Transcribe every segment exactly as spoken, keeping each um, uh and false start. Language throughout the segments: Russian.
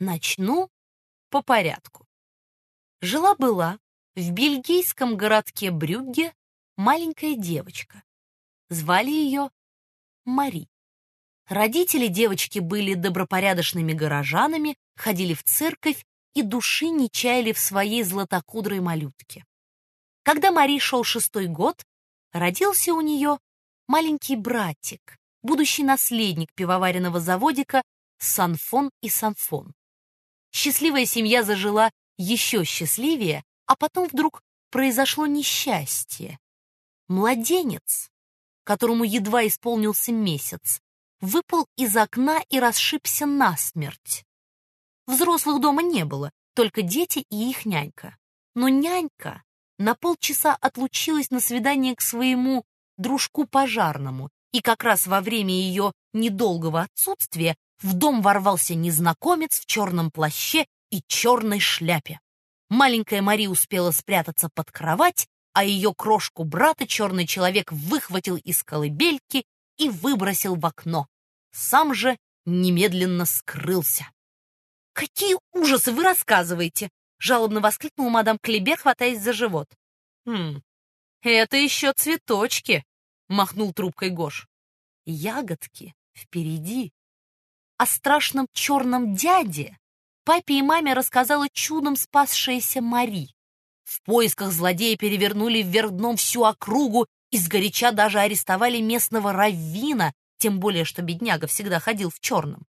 Начну по порядку. Жила-была в бельгийском городке Брюгге маленькая девочка. Звали ее Мари. Родители девочки были добропорядочными горожанами, ходили в церковь и души не чаяли в своей златокудрой малютке. Когда Мари шел шестой год, родился у нее маленький братик, будущий наследник пивоваренного заводика Санфон и Санфон. Счастливая семья зажила еще счастливее, а потом вдруг произошло несчастье. Младенец, которому едва исполнился месяц, выпал из окна и расшибся насмерть. Взрослых дома не было, только дети и их нянька. Но нянька на полчаса отлучилась на свидание к своему дружку-пожарному, и как раз во время ее недолгого отсутствия в дом ворвался незнакомец в черном плаще и черной шляпе. Маленькая Мари успела спрятаться под кровать, а ее крошку брата черный человек выхватил из колыбельки и выбросил в окно. Сам же немедленно скрылся. «Какие ужасы вы рассказываете!» — жалобно воскликнула мадам Клибер, хватаясь за живот. «Хм, это еще цветочки!» — махнул трубкой Гош. «Ягодки впереди». О страшном черном дяде папе и маме рассказала чудом спасшаяся Мари. В поисках злодея перевернули вверх дном всю округу и сгоряча даже арестовали местного раввина, тем более что бедняга всегда ходил в черном.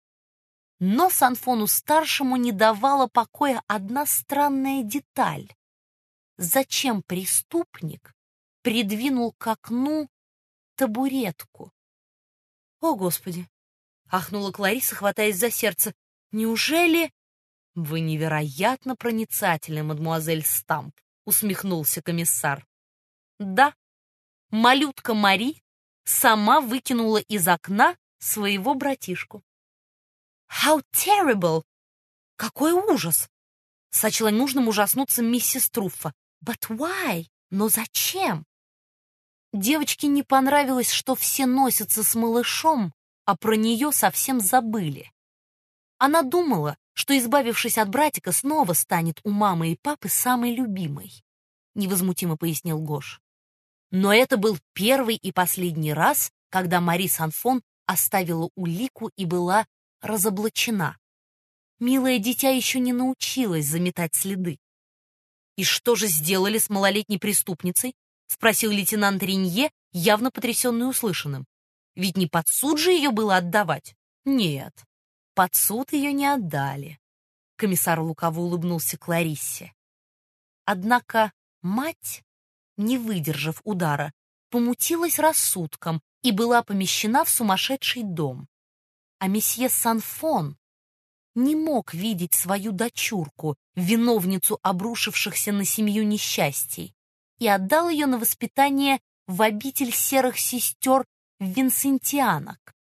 Но Санфону-старшему не давала покоя одна странная деталь. Зачем преступник придвинул к окну табуретку? «О, Господи!» — ахнула Клариса, хватаясь за сердце. «Неужели...» «Вы невероятно проницательны, мадемуазель Стамп», — усмехнулся комиссар. «Да, малютка Мари сама выкинула из окна своего братишку». «How terrible!» «Какой ужас!» — сочла нужным ужаснуться миссис Труффа. «But why? Но зачем?» Девочке не понравилось, что все носятся с малышом, а про нее совсем забыли. Она думала, что, избавившись от братика, снова станет у мамы и папы самой любимой, — невозмутимо пояснил Гош. Но это был первый и последний раз, когда Мари Санфон оставила улику и была разоблачена. Милое дитя еще не научилась заметать следы. «И что же сделали с малолетней преступницей?» — спросил лейтенант Ренье, явно потрясенный услышанным. «Ведь не под суд же ее было отдавать?» «Нет, под суд ее не отдали», — комиссар лукаво улыбнулся Клариссе. Однако мать, не выдержав удара, помутилась рассудком и была помещена в сумасшедший дом. А месье Санфон не мог видеть свою дочурку, виновницу обрушившихся на семью несчастий, и отдал ее на воспитание в обитель серых сестер Винсентианок.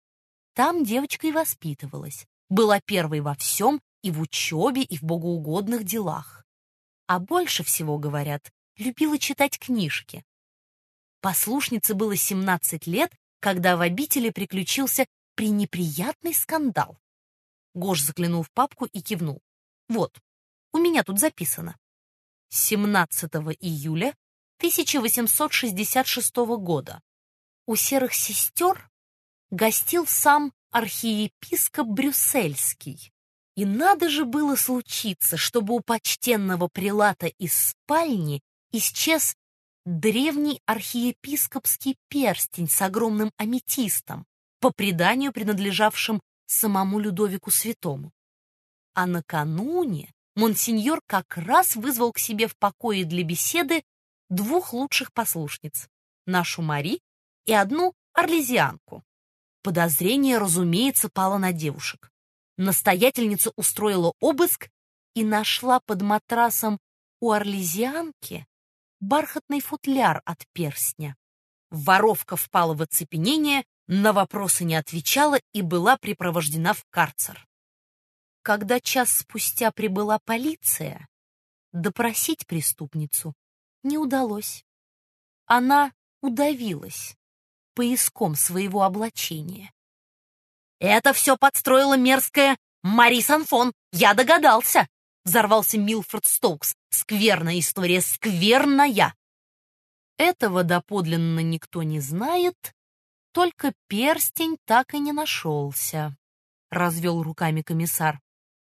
Там девочка и воспитывалась, была первой во всем и в учебе, и в богоугодных делах. А больше всего, говорят, любила читать книжки. Послушнице было семнадцать лет, когда в обители приключился пренеприятный скандал. Гош заглянул в папку и кивнул. «Вот, у меня тут записано. семнадцатого июля тысяча восемьсот шестьдесят шестого года у серых сестер гостил сам архиепископ Брюссельский. И надо же было случиться, чтобы у почтенного прелата из спальни исчез древний архиепископский перстень с огромным аметистом, по преданию принадлежавшим самому Людовику Святому. А накануне монсеньор как раз вызвал к себе в покое для беседы двух лучших послушниц, нашу Мари и одну орлезианку. Подозрение, разумеется, пало на девушек. Настоятельница устроила обыск и нашла под матрасом у орлезианки бархатный футляр от перстня. Воровка впала в оцепенение, на вопросы не отвечала и была припровождена в карцер. Когда час спустя прибыла полиция, допросить преступницу не удалось. Она удавилась пояском своего облачения. «Это все подстроила мерзкая «Мари Санфон, я догадался!» — взорвался Милфорд Стоукс. «Скверная история, скверная!» Этого доподлинно никто не знает, только перстень так и не нашелся, — развел руками комиссар.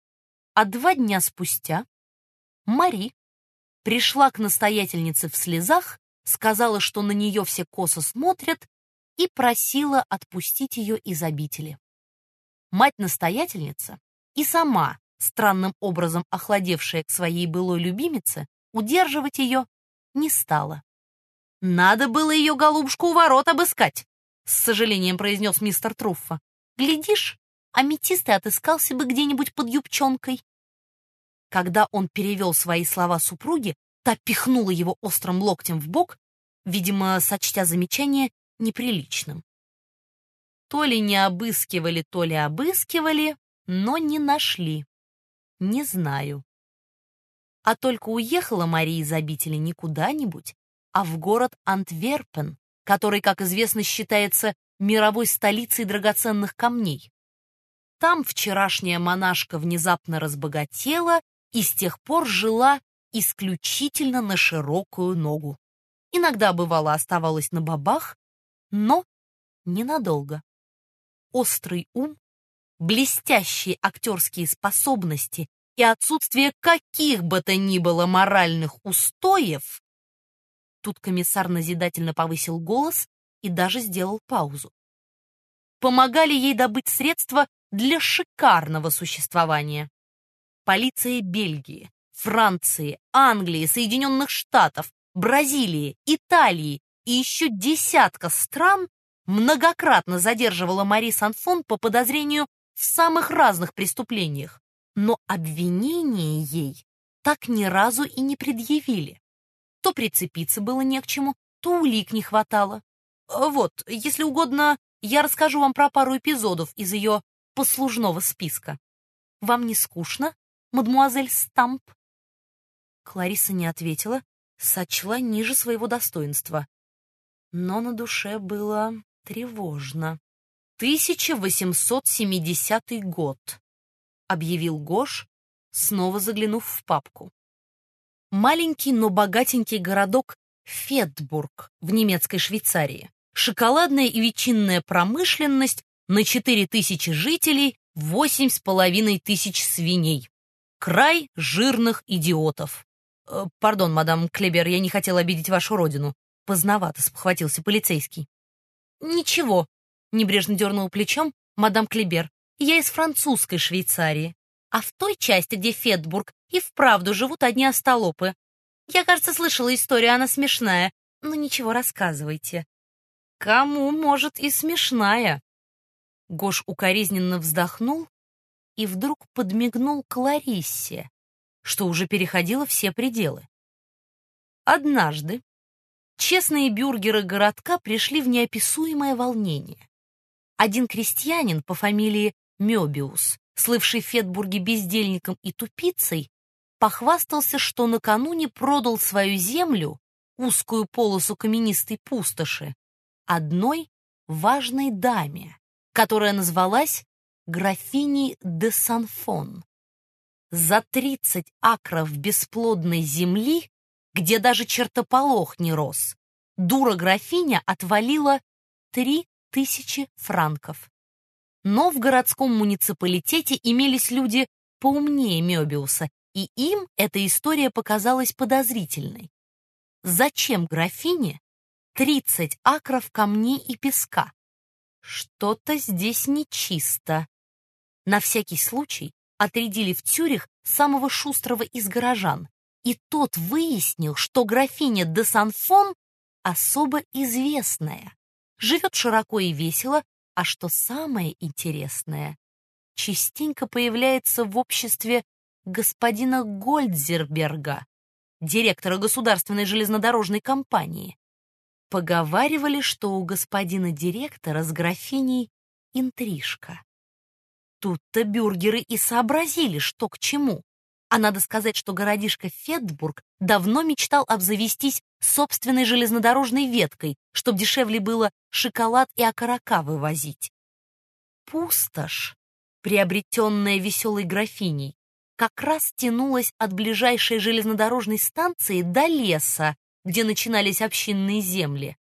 А два дня спустя Мари пришла к настоятельнице в слезах, сказала, что на нее все косо смотрят, и просила отпустить ее из обители. Мать-настоятельница и сама, странным образом охладевшая к своей былой любимице, удерживать ее не стала. «Надо было ее, голубушку, у ворот обыскать», — с сожалением произнес мистер Труффо. «Глядишь, аметист и отыскался бы где-нибудь под юбчонкой». Когда он перевел свои слова супруге, та пихнула его острым локтем в бок, видимо, сочтя замечание неприличным. То ли не обыскивали, то ли обыскивали, но не нашли. Не знаю. А только уехала Мария из обители не куда-нибудь, а в город Антверпен, который, как известно, считается мировой столицей драгоценных камней. Там вчерашняя монашка внезапно разбогатела и с тех пор жила исключительно на широкую ногу. Иногда, бывало, оставалась на бабах, но ненадолго. Острый ум, блестящие актерские способности и отсутствие каких бы то ни было моральных устоев. Тут комиссар назидательно повысил голос и даже сделал паузу. Помогали ей добыть средства для шикарного существования. Полиция Бельгии, Франции, Англии, Соединенных Штатов, Бразилии, Италии и еще десятка стран многократно задерживала Мари Санфон по подозрению в самых разных преступлениях, но обвинения ей так ни разу и не предъявили. То прицепиться было не к чему, то улик не хватало. Вот, если угодно, я расскажу вам про пару эпизодов из ее послужного списка. Вам не скучно, мадмуазель Стамп?» Клариса не ответила, сочла ниже своего достоинства. Но на душе было тревожно. «тысяча восемьсот семидесятый год», — объявил Гош, снова заглянув в папку. Маленький, но богатенький городок Фетбург в немецкой Швейцарии. Шоколадная и ветчинная промышленность на четыре тысячи жителей, восемь с половиной тысяч свиней. Край жирных идиотов. Э, пардон, мадам Клебер, я не хотел обидеть вашу родину. Поздновато спохватился полицейский. Ничего, небрежно дернул плечом мадам Клебер. Я из французской Швейцарии. А в той части, где Фетбург, и вправду живут одни остолопы. Я, кажется, слышала историю, она смешная. Но ничего, рассказывайте. Кому, может, и смешная? Гош укоризненно вздохнул и вдруг подмигнул Клариссе, что уже переходило все пределы. Однажды честные бюргеры городка пришли в неописуемое волнение. Один крестьянин по фамилии Мёбиус, слывший в Фетбурге бездельником и тупицей, похвастался, что накануне продал свою землю, узкую полосу каменистой пустоши, одной важной даме, которая назвалась графиней де Санфон. За тридцать акров бесплодной земли, где даже чертополох не рос, дура-графиня отвалила три тысячи франков. Но в городском муниципалитете имелись люди поумнее Мёбиуса, и им эта история показалась подозрительной. Зачем графине тридцать акров камней и песка? Что-то здесь нечисто. На всякий случай отрядили в Цюрих самого шустрого из горожан, и тот выяснил, что графиня де Санфон особо известная, живет широко и весело, а что самое интересное, частенько появляется в обществе господина Гольдзерберга, директора государственной железнодорожной компании. Поговаривали, что у господина директора с графиней интрижка. Тут-то бюргеры и сообразили, что к чему. А надо сказать, что городишко Фетбург давно мечтал обзавестись собственной железнодорожной веткой, чтоб дешевле было шоколад и окорока вывозить. Пустошь приобретенная веселой графиней, как раз тянулась от ближайшей железнодорожной станции до леса, где начинались общинные земли.